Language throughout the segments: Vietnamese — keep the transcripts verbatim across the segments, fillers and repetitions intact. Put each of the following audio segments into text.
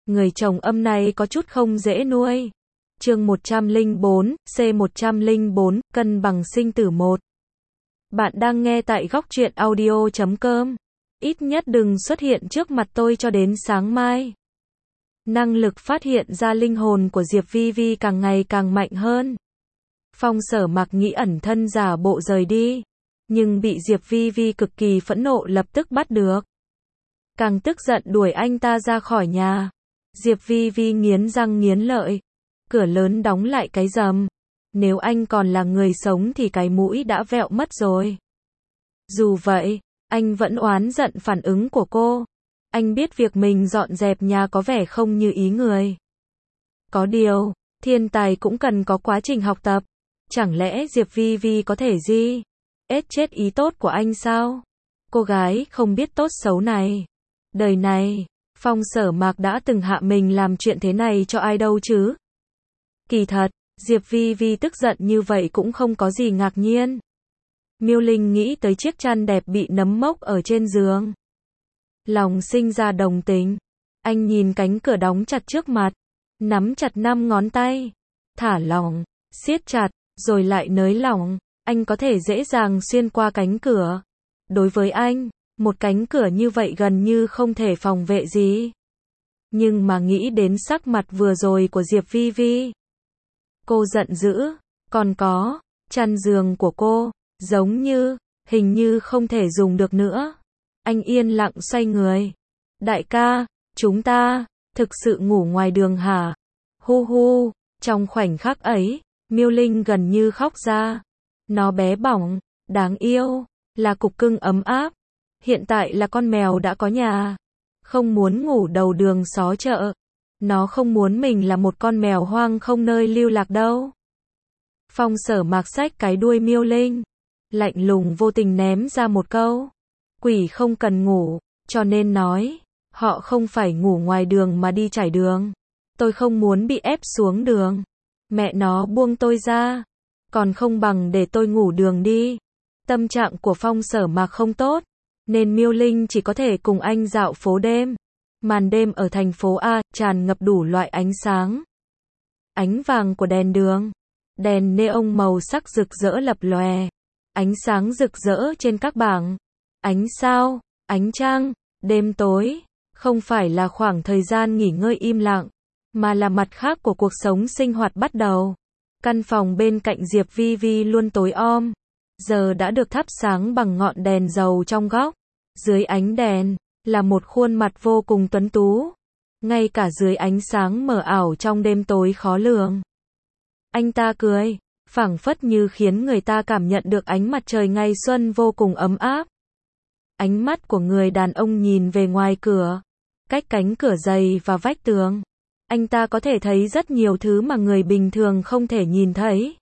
Người chồng âm này có chút không dễ nuôi. Chương một trăm lẻ bốn, C một trăm lẻ bốn, cân bằng sinh tử một. Bạn đang nghe tại góc truyện audio chấm com. Ít nhất đừng xuất hiện trước mặt tôi cho đến sáng mai. Năng lực phát hiện ra linh hồn của Diệp Vi Vi càng ngày càng mạnh hơn. Phong Sở Mặc nghĩ ẩn thân giả bộ rời đi, nhưng bị Diệp Vi Vi cực kỳ phẫn nộ lập tức bắt được. Càng tức giận đuổi anh ta ra khỏi nhà. Diệp Vi Vi nghiến răng nghiến lợi, cửa lớn đóng lại cái rầm. Nếu anh còn là người sống thì cái mũi đã vẹo mất rồi. Dù vậy, anh vẫn oán giận phản ứng của cô. Anh biết việc mình dọn dẹp nhà có vẻ không như ý người. Có điều, thiên tài cũng cần có quá trình học tập. Chẳng lẽ Diệp Vi Vi có thể gì? Ết chết ý tốt của anh sao? Cô gái không biết tốt xấu này. Đời này, Phong Sở Mặc đã từng hạ mình làm chuyện thế này cho ai đâu chứ? Kỳ thật, Diệp Vi Vi tức giận như vậy cũng không có gì ngạc nhiên. Miêu Linh nghĩ tới chiếc chăn đẹp bị nấm mốc ở trên giường. Lòng sinh ra đồng tình. Anh nhìn cánh cửa đóng chặt trước mặt, nắm chặt năm ngón tay, thả lỏng, siết chặt, rồi lại nới lỏng. Anh có thể dễ dàng xuyên qua cánh cửa. Đối với anh, một cánh cửa như vậy gần như không thể phòng vệ gì. Nhưng mà nghĩ đến sắc mặt vừa rồi của Diệp Vi Vi, cô giận dữ. Còn có, chăn giường của cô, giống như, hình như không thể dùng được nữa. Anh yên lặng xoay người. Đại ca, chúng ta, thực sự ngủ ngoài đường hả? Hu hu, trong khoảnh khắc ấy, Miêu Linh gần như khóc ra. Nó bé bỏng, đáng yêu, là cục cưng ấm áp. Hiện tại là con mèo đã có nhà, không muốn ngủ đầu đường xó chợ. Nó không muốn mình là một con mèo hoang không nơi lưu lạc đâu. Phong Sở Mặc xách cái đuôi Miêu Linh, lạnh lùng vô tình ném ra một câu. Quỷ không cần ngủ, cho nên nói, họ không phải ngủ ngoài đường mà đi trải đường. Tôi không muốn bị ép xuống đường. Mẹ nó buông tôi ra, còn không bằng để tôi ngủ đường đi. Tâm trạng của Phong Sở Mặc không tốt, nên Miêu Linh chỉ có thể cùng anh dạo phố đêm. Màn đêm ở thành phố A tràn ngập đủ loại ánh sáng. Ánh vàng của đèn đường, đèn neon màu sắc rực rỡ lập lòe, ánh sáng rực rỡ trên các bảng, ánh sao, ánh trăng, đêm tối, không phải là khoảng thời gian nghỉ ngơi im lặng, mà là mặt khác của cuộc sống sinh hoạt bắt đầu. Căn phòng bên cạnh Diệp Vi Vi luôn tối om, giờ đã được thắp sáng bằng ngọn đèn dầu trong góc. Dưới ánh đèn, là một khuôn mặt vô cùng tuấn tú. Ngay cả dưới ánh sáng mờ ảo trong đêm tối khó lường. Anh ta cười, phảng phất như khiến người ta cảm nhận được ánh mặt trời ngày xuân vô cùng ấm áp. Ánh mắt của người đàn ông nhìn về ngoài cửa, cách cánh cửa dày và vách tường. Anh ta có thể thấy rất nhiều thứ mà người bình thường không thể nhìn thấy.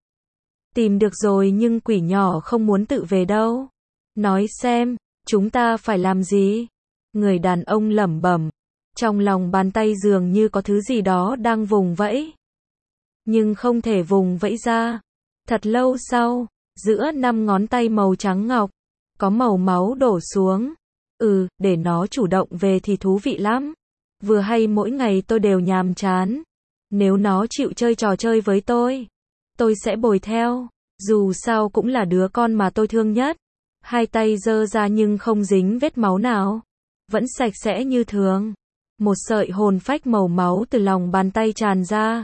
Tìm được rồi nhưng quỷ nhỏ không muốn tự về đâu. Nói xem, chúng ta phải làm gì? Người đàn ông lẩm bẩm, trong lòng bàn tay dường như có thứ gì đó đang vùng vẫy, nhưng không thể vùng vẫy ra. Thật lâu sau, giữa năm ngón tay màu trắng ngọc, có màu máu đổ xuống. Ừ, để nó chủ động về thì thú vị lắm. Vừa hay mỗi ngày tôi đều nhàm chán. Nếu nó chịu chơi trò chơi với tôi, tôi sẽ bồi theo. Dù sao cũng là đứa con mà tôi thương nhất. Hai tay giơ ra nhưng không dính vết máu nào, vẫn sạch sẽ như thường. Một sợi hồn phách màu máu từ lòng bàn tay tràn ra.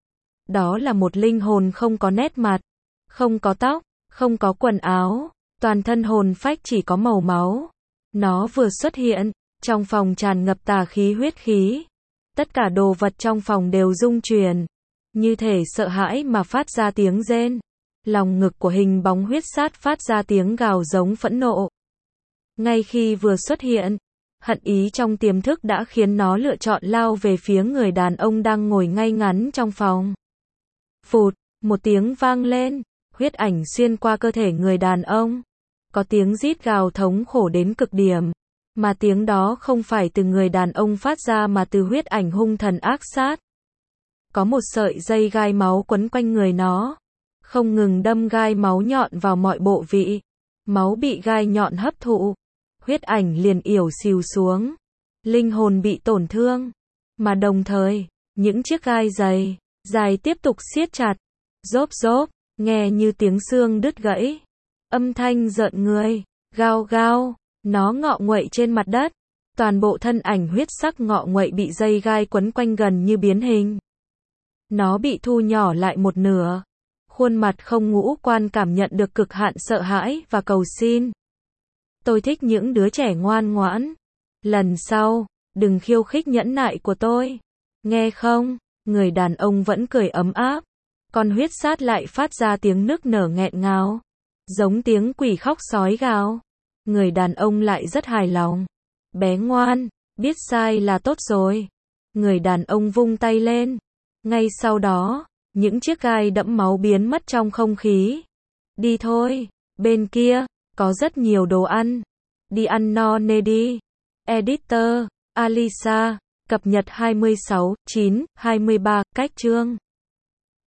Đó là một linh hồn không có nét mặt, không có tóc, không có quần áo, toàn thân hồn phách chỉ có màu máu. Nó vừa xuất hiện, trong phòng tràn ngập tà khí huyết khí. Tất cả đồ vật trong phòng đều rung chuyển, như thể sợ hãi mà phát ra tiếng rên. Lòng ngực của hình bóng huyết sát phát ra tiếng gào giống phẫn nộ. Ngay khi vừa xuất hiện, hận ý trong tiềm thức đã khiến nó lựa chọn lao về phía người đàn ông đang ngồi ngay ngắn trong phòng. Phụt, một tiếng vang lên, huyết ảnh xuyên qua cơ thể người đàn ông. Có tiếng rít gào thống khổ đến cực điểm, mà tiếng đó không phải từ người đàn ông phát ra mà từ huyết ảnh hung thần ác sát. Có một sợi dây gai máu quấn quanh người nó, không ngừng đâm gai máu nhọn vào mọi bộ vị. Máu bị gai nhọn hấp thụ, huyết ảnh liền ỉu xìu xuống. Linh hồn bị tổn thương. Mà đồng thời, những chiếc gai dày, dài tiếp tục siết chặt. Rốp rốp, nghe như tiếng xương đứt gãy. Âm thanh rợn người. Gao gao, nó ngọ nguậy trên mặt đất. Toàn bộ thân ảnh huyết sắc ngọ nguậy bị dây gai quấn quanh gần như biến hình. Nó bị thu nhỏ lại một nửa. Khuôn mặt không ngũ quan cảm nhận được cực hạn sợ hãi và cầu xin. Tôi thích những đứa trẻ ngoan ngoãn. Lần sau, đừng khiêu khích nhẫn nại của tôi. Nghe không? Người đàn ông vẫn cười ấm áp. Con huyết sát lại phát ra tiếng nức nở nghẹn ngào. Giống tiếng quỷ khóc sói gào. Người đàn ông lại rất hài lòng. Bé ngoan, biết sai là tốt rồi. Người đàn ông vung tay lên. Ngay sau đó, những chiếc gai đẫm máu biến mất trong không khí. Đi thôi, bên kia, có rất nhiều đồ ăn. Đi ăn no nê đi. Editor, Alisa, cập nhật hai mươi sáu, chín, hai mươi ba, cách chương.